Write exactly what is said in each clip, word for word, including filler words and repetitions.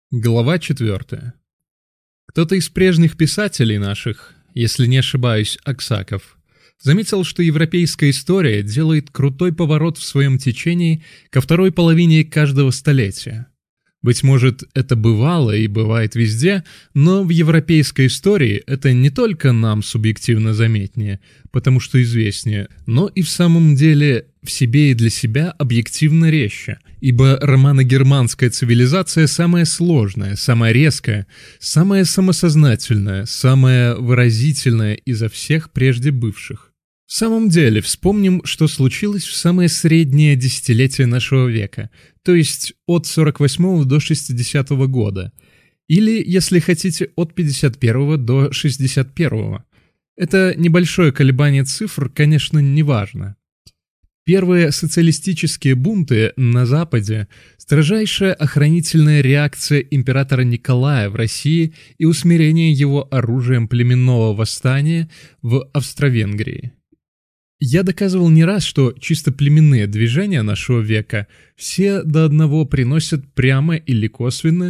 Глава четвертая. Кто-то из прежних писателей наших, если не ошибаюсь, Аксаков, заметил, что европейская история делает крутой поворот в своем течении ко второй половине каждого столетия. Быть может, это бывало и бывает везде, но в европейской истории это не только нам субъективно заметнее, потому что известнее, но и в самом деле в себе и для себя объективно резче, ибо романо-германская цивилизация самая сложная, самая резкая, самая самосознательная, самая выразительная изо всех прежде бывших. В самом деле, вспомним, что случилось в самое среднее десятилетие нашего века, то есть от сорок восьмого до шестидесятого года, или, если хотите, от пятьдесят первого до шестьдесят первого. Это небольшое колебание цифр, конечно, не важно. Первые социалистические бунты на Западе, строжайшая охранительная реакция императора Николая в России и усмирение его оружием племенного восстания в Австро-Венгрии. Я доказывал не раз, что чисто племенные движения нашего века все до одного приносят прямо или косвенно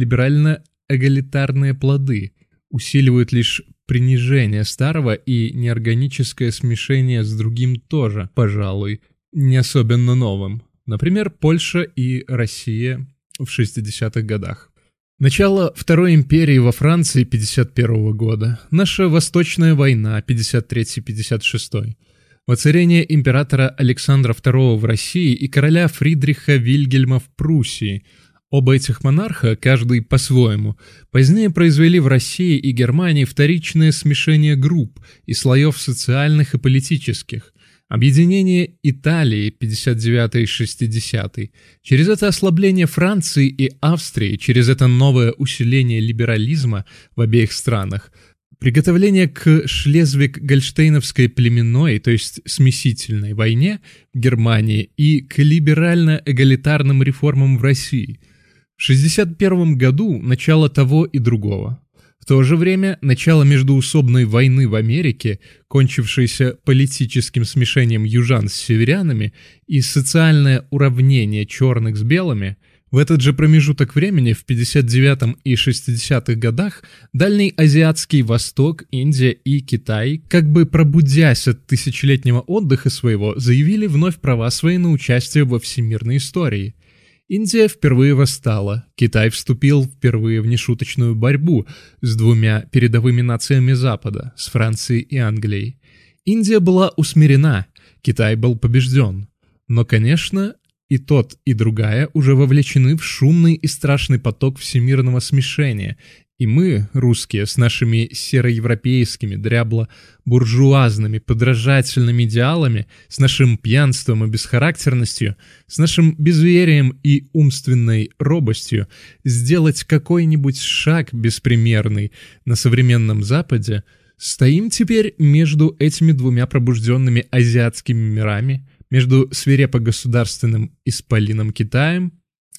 либерально-эгалитарные плоды, усиливают лишь принижение старого и неорганическое смешение с другим тоже, пожалуй, не особенно новым. Например, Польша и Россия в шестидесятых годах. Начало Второй империи во Франции пятьдесят первого года, наша Восточная война пятьдесят третий — пятьдесят шестой. Воцарение императора Александра второго в России и короля Фридриха Вильгельма в Пруссии. Оба этих монарха, каждый по-своему, позднее произвели в России и Германии вторичное смешение групп и слоев социальных и политических. Объединение Италии пятьдесят девятый — шестидесятый. Через это ослабление Франции и Австрии, через это новое усиление либерализма в обеих странах, приготовление к Шлезвиг-Гольштейновской племенной, то есть смесительной войне в Германии и к либерально-эгалитарным реформам в России. В шестьдесят первом году начало того и другого. В то же время начало междоусобной войны в Америке, кончившейся политическим смешением южан с северянами, и социальное уравнение черных с белыми. В этот же промежуток времени, в пятьдесят девятом и шестидесятых годах, Дальний Азиатский Восток, Индия и Китай, как бы пробудясь от тысячелетнего отдыха своего, заявили вновь права свои на участие во всемирной истории. Индия впервые восстала, Китай вступил впервые в нешуточную борьбу с двумя передовыми нациями Запада, с Францией и Англией. Индия была усмирена, Китай был побежден. Но, конечно, и тот, и другая уже вовлечены в шумный и страшный поток всемирного смешения, и мы, русские, с нашими сероевропейскими, дрябло-буржуазными, подражательными идеалами, с нашим пьянством и бесхарактерностью, с нашим безверием и умственной робостью, сделать какой-нибудь шаг беспримерный на современном Западе, стоим теперь между этими двумя пробужденными азиатскими мирами, между свирепо-государственным исполином Китаем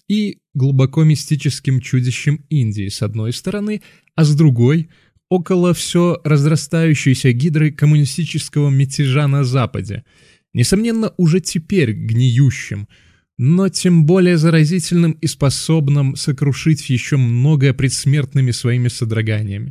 и глубоко мистическим чудищем Индии с одной стороны, а с другой — около все разрастающейся гидры коммунистического мятежа на Западе, несомненно, уже теперь гниющим, но тем более заразительным и способным сокрушить еще многое предсмертными своими содроганиями.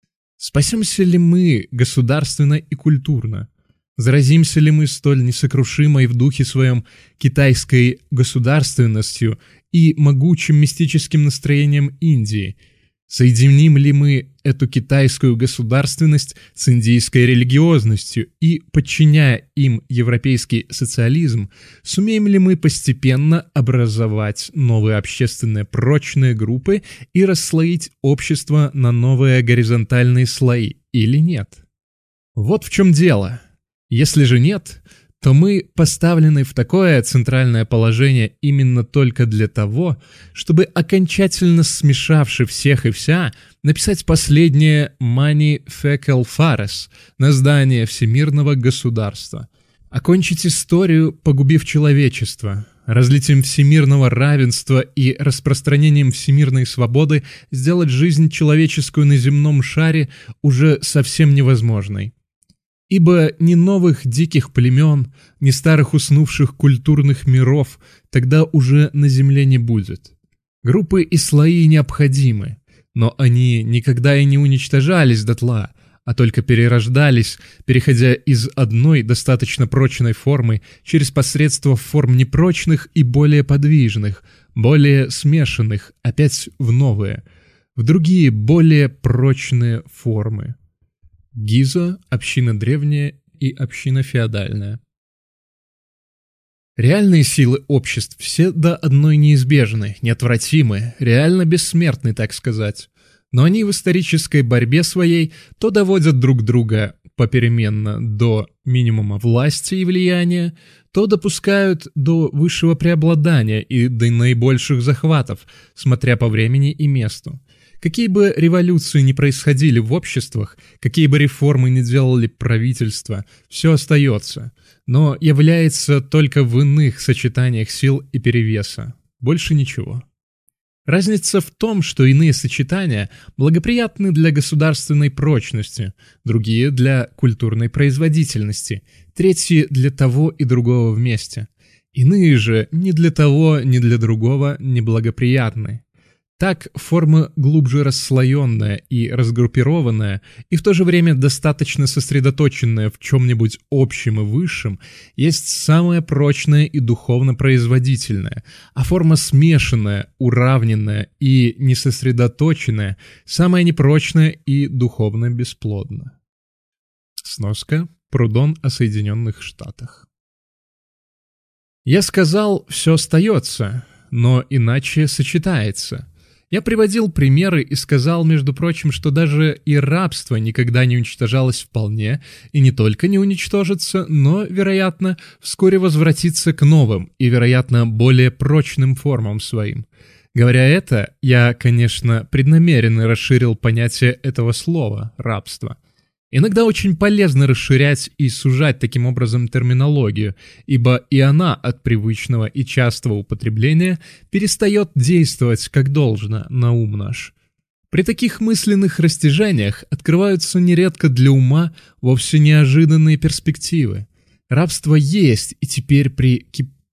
Спасемся ли мы государственно и культурно? Заразимся ли мы столь несокрушимой в духе своем китайской государственностью и могучим мистическим настроением Индии? Соединим ли мы эту китайскую государственность с индийской религиозностью и, подчиняя им европейский социализм, сумеем ли мы постепенно образовать новые общественные прочные группы и расслоить общество на новые горизонтальные слои или нет? Вот в чем дело. Если же нет, то мы поставлены в такое центральное положение именно только для того, чтобы, окончательно смешавши всех и вся, написать последнее «Mani Fecal Fares» на здание всемирного государства, окончить историю, погубив человечество, разлитием всемирного равенства и распространением всемирной свободы сделать жизнь человеческую на земном шаре уже совсем невозможной. Ибо ни новых диких племен, ни старых уснувших культурных миров тогда уже на земле не будет. Группы и слои необходимы, но они никогда и не уничтожались дотла, а только перерождались, переходя из одной достаточно прочной формы через посредство форм непрочных и более подвижных, более смешанных, опять в новые, в другие более прочные формы. Гизо, община древняя и община феодальная. Реальные силы обществ все до одной неизбежны, неотвратимы, реально бессмертны, так сказать. Но они в исторической борьбе своей то доводят друг друга попеременно до минимума власти и влияния, то допускают до высшего преобладания и до наибольших захватов, смотря по времени и месту. Какие бы революции ни происходили в обществах, какие бы реформы ни делали правительства, все остается, но является только в иных сочетаниях сил и перевеса. Больше ничего. Разница в том, что иные сочетания благоприятны для государственной прочности, другие — для культурной производительности, третьи — для того и другого вместе. Иные же ни для того, ни для другого не благоприятны. Так, форма глубже расслоенная и разгруппированная, и в то же время достаточно сосредоточенная в чем-нибудь общем и высшем, есть самая прочная и духовно производительная, а форма смешанная, уравненная и несосредоточенная, самая непрочная и духовно бесплодна. Сноска. Прудон о Соединенных Штатах. Я сказал, все остается, но иначе сочетается. Я приводил примеры и сказал, между прочим, что даже и рабство никогда не уничтожалось вполне, и не только не уничтожится, но, вероятно, вскоре возвратится к новым и, вероятно, более прочным формам своим. Говоря это, я, конечно, преднамеренно расширил понятие этого слова «рабство». Иногда очень полезно расширять и сужать таким образом терминологию, ибо и она от привычного и частого употребления перестает действовать как должно на ум наш. При таких мысленных растяжениях открываются нередко для ума вовсе неожиданные перспективы. Рабство есть и теперь при...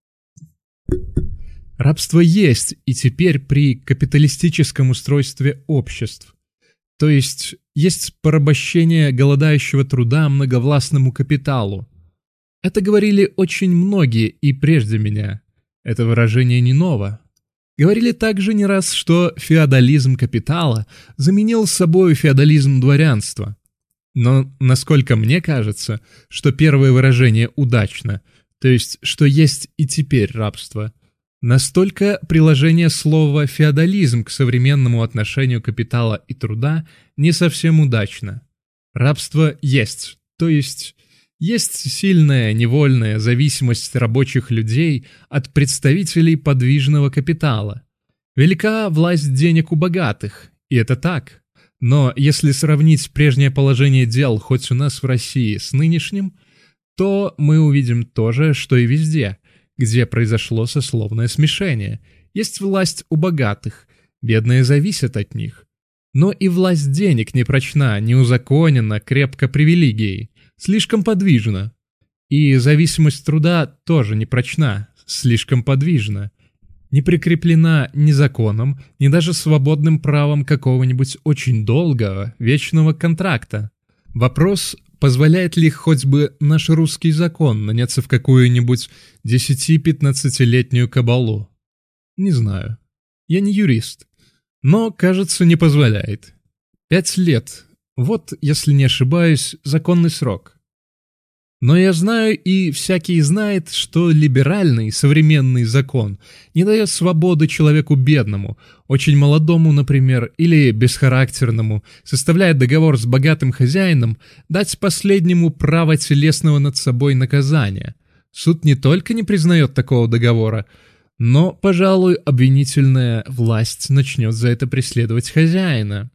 Рабство есть и теперь при капиталистическом устройстве обществ. То есть есть порабощение голодающего труда многовластному капиталу. Это говорили очень многие и прежде меня. Это выражение не ново. Говорили также не раз, что феодализм капитала заменил собой феодализм дворянства. Но насколько мне кажется, что первое выражение удачно, то есть что есть и теперь рабство, настолько приложение слова «феодализм» к современному отношению капитала и труда не совсем удачно. Рабство есть, то есть есть сильная невольная зависимость рабочих людей от представителей подвижного капитала. Велика власть денег у богатых, и это так. Но если сравнить прежнее положение дел хоть у нас в России с нынешним, то мы увидим то же, что и везде – где произошло сословное смешение. Есть власть у богатых, бедные зависят от них. Но и власть денег не прочна, не узаконена, крепко привилегией, слишком подвижна. И зависимость труда тоже не прочна, слишком подвижна. Не прикреплена ни законом, ни даже свободным правом какого-нибудь очень долгого, вечного контракта. Вопрос, позволяет ли хоть бы наш русский закон наняться в какую-нибудь десяти-пятнадцатилетнюю кабалу? Не знаю. Я не юрист. Но, кажется, не позволяет. Пять лет. Вот, если не ошибаюсь, законный срок. Но я знаю, и всякий знает, что либеральный современный закон не дает свободы человеку бедному, очень молодому, например, или бесхарактерному, составляя договор с богатым хозяином, дать последнему право телесного над собой наказания. Суд не только не признает такого договора, но, пожалуй, обвинительная власть начнет за это преследовать хозяина.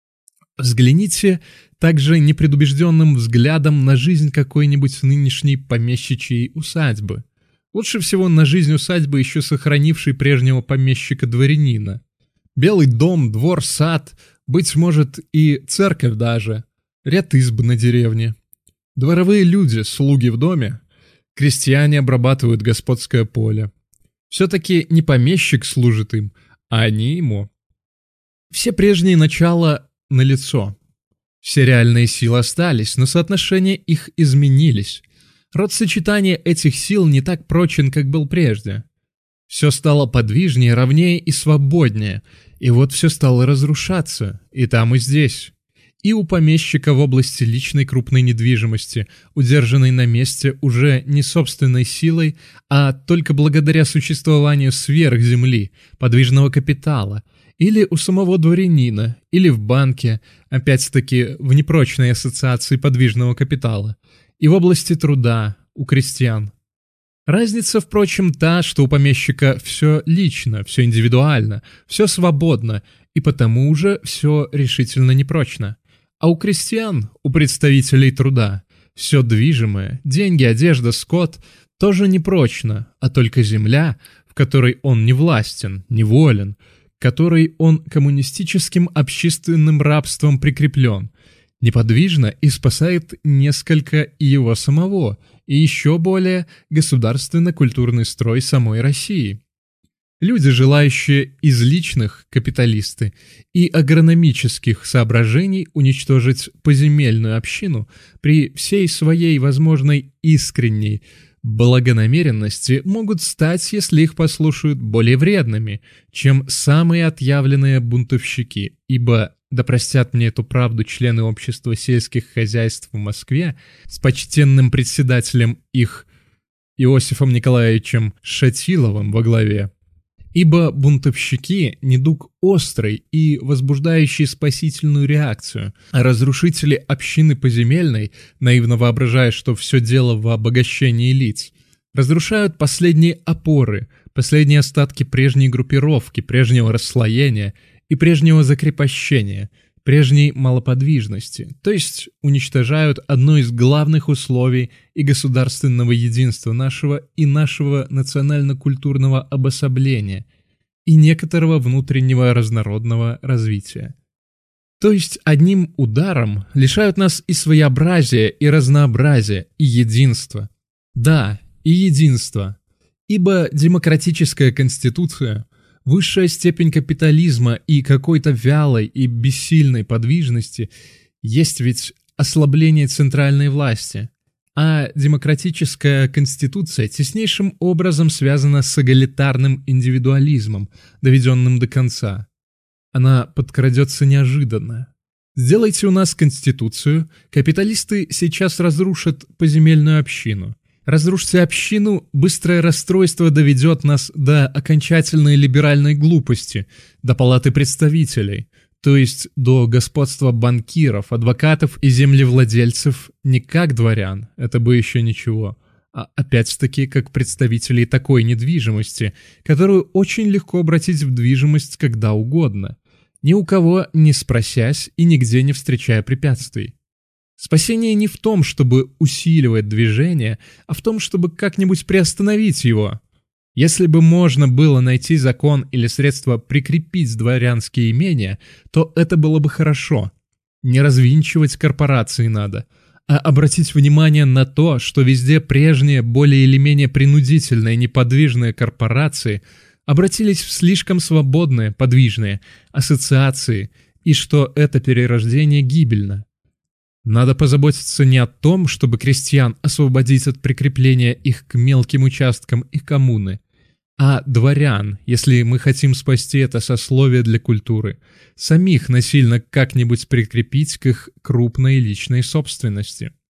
Взгляните также непредубежденным взглядом на жизнь какой-нибудь нынешней помещичьей усадьбы. Лучше всего на жизнь усадьбы, еще сохранившей прежнего помещика-дворянина. Белый дом, двор, сад, быть может и церковь даже, ряд изб на деревне. Дворовые люди, слуги в доме, крестьяне обрабатывают господское поле. Все-таки не помещик служит им, а они ему. Все прежние начала налицо. Все реальные силы остались, но соотношения их изменились. Род сочетания этих сил не так прочен, как был прежде. Все стало подвижнее, ровнее и свободнее, и вот все стало разрушаться, и там, и здесь. И у помещика в области личной крупной недвижимости, удержанной на месте уже не собственной силой, а только благодаря существованию сверх земли, подвижного капитала, или у самого дворянина, или в банке, опять-таки в непрочной ассоциации подвижного капитала, и в области труда, у крестьян. Разница, впрочем, та, что у помещика все лично, все индивидуально, все свободно, и потому уже все решительно непрочно. А у крестьян, у представителей труда, все движимое, деньги, одежда, скот, тоже непрочно, а только земля, в которой он не властен, не волен, которой он коммунистическим общественным рабством прикреплен, неподвижно и спасает несколько и его самого, и еще более государственно-культурный строй самой России. Люди, желающие из личных, капиталисты, и агрономических соображений уничтожить поземельную общину при всей своей возможной искренней благонамеренности, могут стать, если их послушают, более вредными, чем самые отъявленные бунтовщики, ибо, да простят мне эту правду члены общества сельских хозяйств в Москве с почтенным председателем их Иосифом Николаевичем Шатиловым во главе, ибо бунтовщики – недуг острый и возбуждающий спасительную реакцию, а разрушители общины поземельной, наивно воображая, что все дело в обогащении лиц, разрушают последние опоры, последние остатки прежней группировки, прежнего расслоения и прежнего закрепощения, прежней малоподвижности, то есть уничтожают одно из главных условий и государственного единства нашего и нашего национально-культурного обособления и некоторого внутреннего разнородного развития. То есть одним ударом лишают нас и своеобразия, и разнообразия, и единства. Да, и единства, ибо демократическая конституция – высшая степень капитализма и какой-то вялой и бессильной подвижности есть ведь ослабление центральной власти, а демократическая конституция теснейшим образом связана с эгалитарным индивидуализмом, доведенным до конца. Она подкрадется неожиданно. Сделайте у нас конституцию, капиталисты сейчас разрушат поземельную общину. Разрушите общину, быстрое расстройство доведет нас до окончательной либеральной глупости, до палаты представителей, то есть до господства банкиров, адвокатов и землевладельцев не как дворян, это бы еще ничего, а опять-таки как представителей такой недвижимости, которую очень легко обратить в движимость когда угодно, ни у кого не спросясь и нигде не встречая препятствий. Спасение не в том, чтобы усиливать движение, а в том, чтобы как-нибудь приостановить его. Если бы можно было найти закон или средство прикрепить дворянские имения, то это было бы хорошо. Не развинчивать корпорации надо, а обратить внимание на то, что везде прежние, более или менее принудительные неподвижные корпорации обратились в слишком свободные, подвижные ассоциации, и что это перерождение гибельно. Надо позаботиться не о том, чтобы крестьян освободить от прикрепления их к мелким участкам их коммуны, а дворян, если мы хотим спасти это сословие для культуры, самих насильно как-нибудь прикрепить к их крупной личной собственности.